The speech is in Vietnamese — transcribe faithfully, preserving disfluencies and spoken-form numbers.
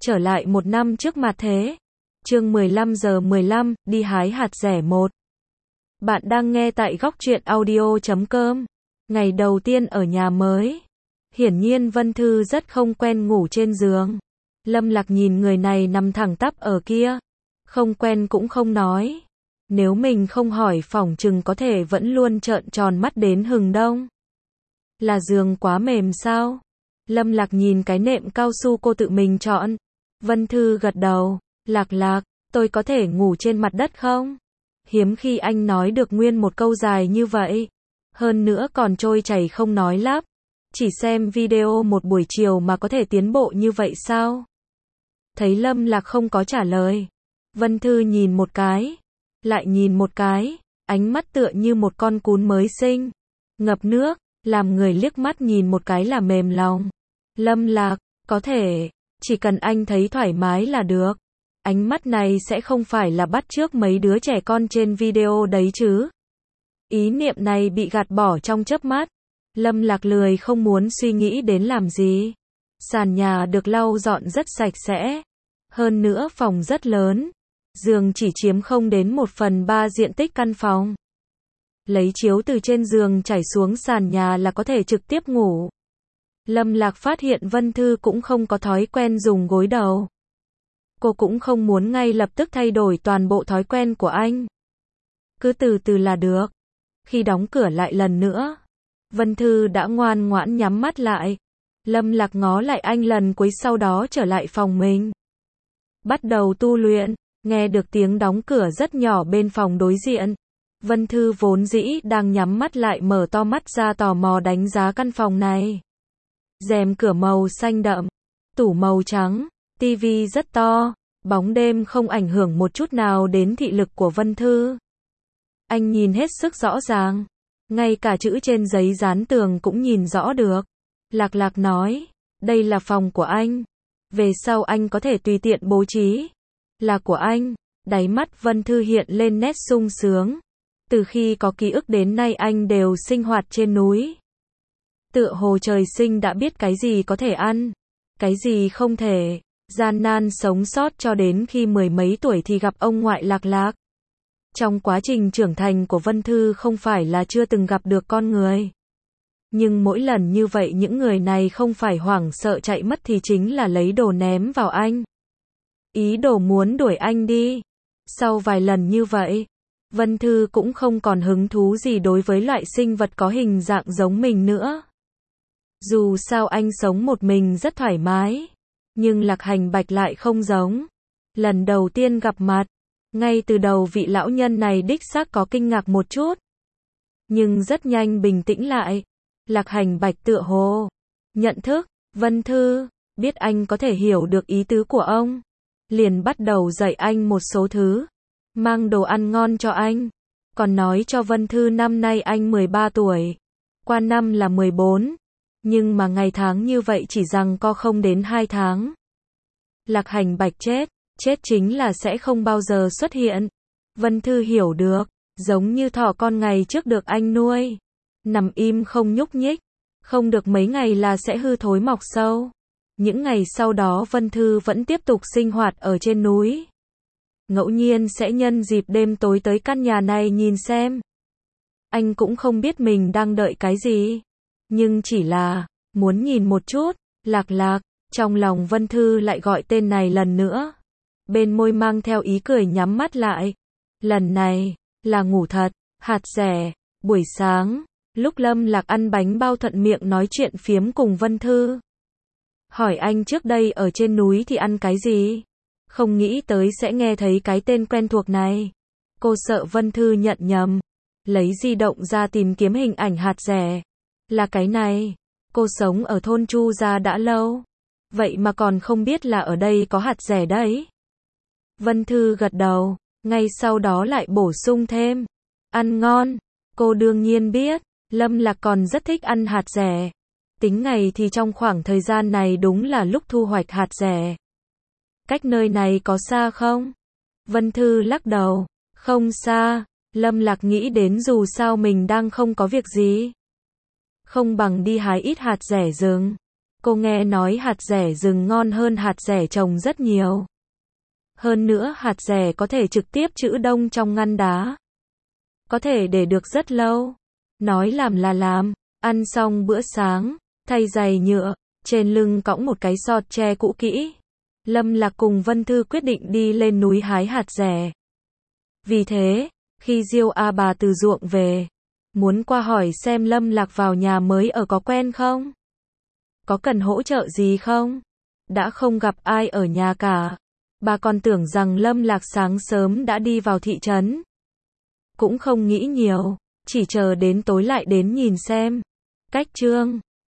Trở lại một năm trước mặt thế. Chương mười lăm giờ mười lăm, đi hái hạt rẻ một. Bạn đang nghe tại góc truyện audio chấm com. Ngày đầu tiên ở nhà mới. Hiển nhiên Vân Thư rất không quen ngủ trên giường. Lâm Lạc nhìn người này nằm thẳng tắp ở kia. Không quen cũng không nói. Nếu mình không hỏi phỏng chừng có thể vẫn luôn trợn tròn mắt đến hừng đông. Là giường quá mềm sao? Lâm Lạc nhìn cái nệm cao su cô tự mình chọn. Vân Thư gật đầu. Lạc Lạc, tôi có thể ngủ trên mặt đất không? Hiếm khi anh nói được nguyên một câu dài như vậy. Hơn nữa còn trôi chảy không nói lắp. Chỉ xem video một buổi chiều mà có thể tiến bộ như vậy sao? Thấy Lâm Lạc không có trả lời. Vân Thư nhìn một cái. Lại nhìn một cái. Ánh mắt tựa như một con cún mới sinh. Ngập nước. Làm người liếc mắt nhìn một cái là mềm lòng. Lâm Lạc, có thể. Chỉ cần anh thấy thoải mái là được. Ánh mắt này sẽ không phải là bắt chước mấy đứa trẻ con trên video đấy chứ. Ý niệm này bị gạt bỏ trong chớp mắt. Lâm Lạc lười không muốn suy nghĩ đến làm gì. Sàn nhà được lau dọn rất sạch sẽ. Hơn nữa phòng rất lớn. Giường chỉ chiếm không đến một phần ba diện tích căn phòng. Lấy chiếu từ trên giường chảy xuống sàn nhà là có thể trực tiếp ngủ. Lâm Lạc phát hiện Vân Thư cũng không có thói quen dùng gối đầu. Cô cũng không muốn ngay lập tức thay đổi toàn bộ thói quen của anh. Cứ từ từ là được. Khi đóng cửa lại lần nữa, Vân Thư đã ngoan ngoãn nhắm mắt lại. Lâm Lạc ngó lại anh lần cuối sau đó trở lại phòng mình. Bắt đầu tu luyện, nghe được tiếng đóng cửa rất nhỏ bên phòng đối diện. Vân Thư vốn dĩ đang nhắm mắt lại mở to mắt ra tò mò đánh giá căn phòng này. Rèm cửa màu xanh đậm, tủ màu trắng, tivi rất to, bóng đêm không ảnh hưởng một chút nào đến thị lực của Vân Thư. Anh nhìn hết sức rõ ràng, ngay cả chữ trên giấy dán tường cũng nhìn rõ được. Lạc Lạc nói, đây là phòng của anh. Về sau anh có thể tùy tiện bố trí. Là của anh. Đáy mắt Vân Thư hiện lên nét sung sướng. Từ khi có ký ức đến nay anh đều sinh hoạt trên núi. Tựa hồ trời sinh đã biết cái gì có thể ăn, cái gì không thể. Gian nan sống sót cho đến khi mười mấy tuổi thì gặp ông ngoại Lạc Lạc. Trong quá trình trưởng thành của Vân Thư không phải là chưa từng gặp được con người. Nhưng mỗi lần như vậy những người này không phải hoảng sợ chạy mất thì chính là lấy đồ ném vào anh. Ý đồ muốn đuổi anh đi. Sau vài lần như vậy, Vân Thư cũng không còn hứng thú gì đối với loại sinh vật có hình dạng giống mình nữa. Dù sao anh sống một mình rất thoải mái. Nhưng Lạc Hành Bạch lại không giống. Lần đầu tiên gặp mặt, ngay từ đầu vị lão nhân này đích xác có kinh ngạc một chút. Nhưng rất nhanh bình tĩnh lại. Lạc Hành Bạch tựa hồ nhận thức, Vân Thư, biết anh có thể hiểu được ý tứ của ông. Liền bắt đầu dạy anh một số thứ. Mang đồ ăn ngon cho anh. Còn nói cho Vân Thư năm nay anh mười ba tuổi. Qua năm là mười bốn. Nhưng mà ngày tháng như vậy chỉ rằng co không đến hai tháng. Lạc Hành Bạch chết. Chết chính là sẽ không bao giờ xuất hiện. Vân Thư hiểu được. Giống như thỏ con ngày trước được anh nuôi. Nằm im không nhúc nhích. Không được mấy ngày là sẽ hư thối mọc sâu. Những ngày sau đó Vân Thư vẫn tiếp tục sinh hoạt ở trên núi. Ngẫu nhiên sẽ nhân dịp đêm tối tới căn nhà này nhìn xem. Anh cũng không biết mình đang đợi cái gì. Nhưng chỉ là muốn nhìn một chút. Lạc Lạc. Trong lòng Vân Thư lại gọi tên này lần nữa. Bên môi mang theo ý cười nhắm mắt lại. Lần này là ngủ thật. Hạt rẻ. Buổi sáng, lúc Lâm Lạc ăn bánh bao thuận miệng nói chuyện phiếm cùng Vân Thư. Hỏi anh trước đây ở trên núi thì ăn cái gì? Không nghĩ tới sẽ nghe thấy cái tên quen thuộc này. Cô sợ Vân Thư nhận nhầm. Lấy di động ra tìm kiếm hình ảnh hạt rẻ. Là cái này. Cô sống ở thôn Chu Gia đã lâu. Vậy mà còn không biết là ở đây có hạt rẻ đấy. Vân Thư gật đầu. Ngay sau đó lại bổ sung thêm. Ăn ngon. Cô đương nhiên biết. Lâm Lạc còn rất thích ăn hạt rẻ. Tính ngày thì trong khoảng thời gian này đúng là lúc thu hoạch hạt rẻ. Cách nơi này có xa không? Vân Thư lắc đầu. Không xa. Lâm Lạc nghĩ đến dù sao mình đang không có việc gì. Không bằng đi hái ít hạt rẻ rừng. Cô nghe nói hạt dẻ rừng ngon hơn hạt dẻ trồng rất nhiều. Hơn nữa hạt dẻ có thể trực tiếp trữ đông trong ngăn đá. Có thể để được rất lâu. Nói làm là làm. Ăn xong bữa sáng, thay giày nhựa, trên lưng cõng một cái sọt tre cũ kỹ. Lâm Lạc cùng Vân Thư quyết định đi lên núi hái hạt dẻ. Vì thế, khi Diêu A bà từ ruộng về, muốn qua hỏi xem Lâm Lạc vào nhà mới ở có quen không? Có cần hỗ trợ gì không? Đã không gặp ai ở nhà cả. Bà còn tưởng rằng Lâm Lạc sáng sớm đã đi vào thị trấn. Cũng không nghĩ nhiều, chỉ chờ đến tối lại đến nhìn xem. Cách chương